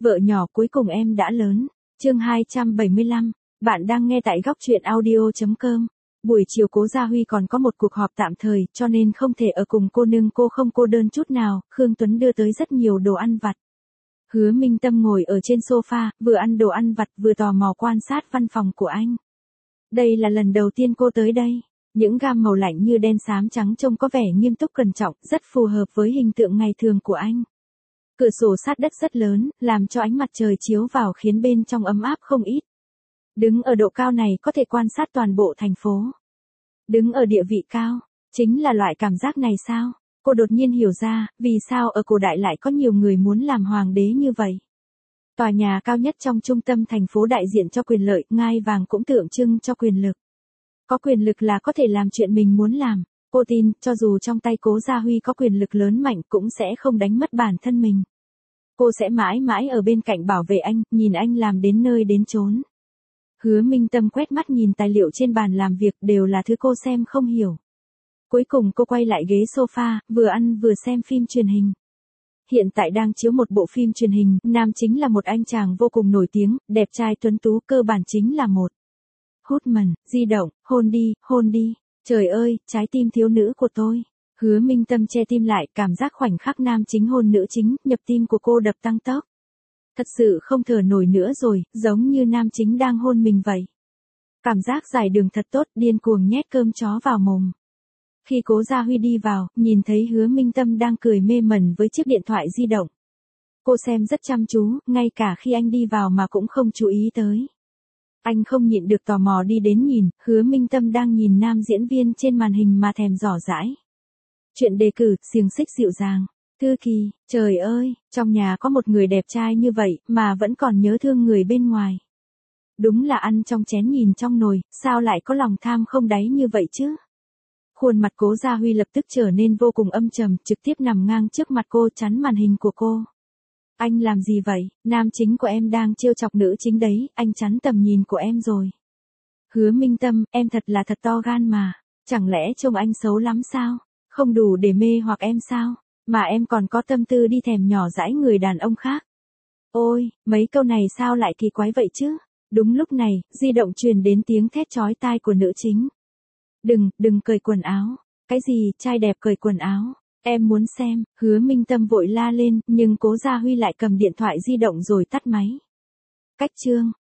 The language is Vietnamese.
Vợ nhỏ cuối cùng em đã lớn. Chương 275. Bạn đang nghe tại góc truyện audio.com. Buổi chiều Cố Gia Huy còn có một cuộc họp tạm thời, cho nên không thể ở cùng cô nương, cô không cô đơn chút nào. Khương Tuấn đưa tới rất nhiều đồ ăn vặt. Hứa Minh Tâm ngồi ở trên sofa, vừa ăn đồ ăn vặt vừa tò mò quan sát văn phòng của anh. Đây là lần đầu tiên cô tới đây. Những gam màu lạnh như đen xám trắng trông có vẻ nghiêm túc cẩn trọng, rất phù hợp với hình tượng ngày thường của anh. Cửa sổ sát đất rất lớn, làm cho ánh mặt trời chiếu vào khiến bên trong ấm áp không ít. Đứng ở độ cao này có thể quan sát toàn bộ thành phố. Đứng ở địa vị cao, chính là loại cảm giác này sao? Cô đột nhiên hiểu ra, vì sao ở cổ đại lại có nhiều người muốn làm hoàng đế như vậy. Tòa nhà cao nhất trong trung tâm thành phố đại diện cho quyền lợi, ngai vàng cũng tượng trưng cho quyền lực. Có quyền lực là có thể làm chuyện mình muốn làm. Cô tin, cho dù trong tay Cố Gia Huy có quyền lực lớn mạnh cũng sẽ không đánh mất bản thân mình. Cô sẽ mãi mãi ở bên cạnh bảo vệ anh, nhìn anh làm đến nơi đến chốn. Hứa Minh Tâm quét mắt nhìn tài liệu trên bàn làm việc, đều là thứ cô xem không hiểu. Cuối cùng cô quay lại ghế sofa, vừa ăn vừa xem phim truyền hình. Hiện tại đang chiếu một bộ phim truyền hình, nam chính là một anh chàng vô cùng nổi tiếng, đẹp trai tuấn tú, cơ bản chính là một hút mần, di động, hôn đi. Trời ơi, trái tim thiếu nữ của tôi. Hứa Minh Tâm che tim lại, cảm giác khoảnh khắc nam chính hôn nữ chính, nhịp tim của cô đập tăng tốc. Thật sự không thở nổi nữa rồi, giống như nam chính đang hôn mình vậy. Cảm giác dài đường thật tốt, điên cuồng nhét cơm chó vào mồm. Khi Cố Gia Huy đi vào, nhìn thấy Hứa Minh Tâm đang cười mê mẩn với chiếc điện thoại di động. Cô xem rất chăm chú, ngay cả khi anh đi vào mà cũng không chú ý tới. Anh không nhịn được tò mò đi đến nhìn, Hứa Minh Tâm đang nhìn nam diễn viên trên màn hình mà thèm dò dãi. Chuyện đề cử, xiềng xích dịu dàng. Thư Kỳ, trời ơi, trong nhà có một người đẹp trai như vậy mà vẫn còn nhớ thương người bên ngoài. Đúng là ăn trong chén nhìn trong nồi, sao lại có lòng tham không đáy như vậy chứ? Khuôn mặt Cố Gia Huy lập tức trở nên vô cùng âm trầm, trực tiếp nằm ngang trước mặt cô, chắn màn hình của cô. Anh làm gì vậy? Nam chính của em đang trêu chọc nữ chính đấy, anh chắn tầm nhìn của em rồi. Hứa Minh Tâm, em thật là thật to gan mà. Chẳng lẽ trông anh xấu lắm sao? Không đủ để mê hoặc em sao? Mà em còn có tâm tư đi thèm nhỏ dãi người đàn ông khác. Ôi, mấy câu này sao lại kỳ quái vậy chứ? Đúng lúc này, di động truyền đến tiếng thét chói tai của nữ chính. Đừng cởi quần áo. Cái gì, trai đẹp cởi quần áo? Em muốn xem. Hứa Minh Tâm vội la lên, nhưng Cố Gia Huy lại cầm điện thoại di động rồi tắt máy. Cách chương.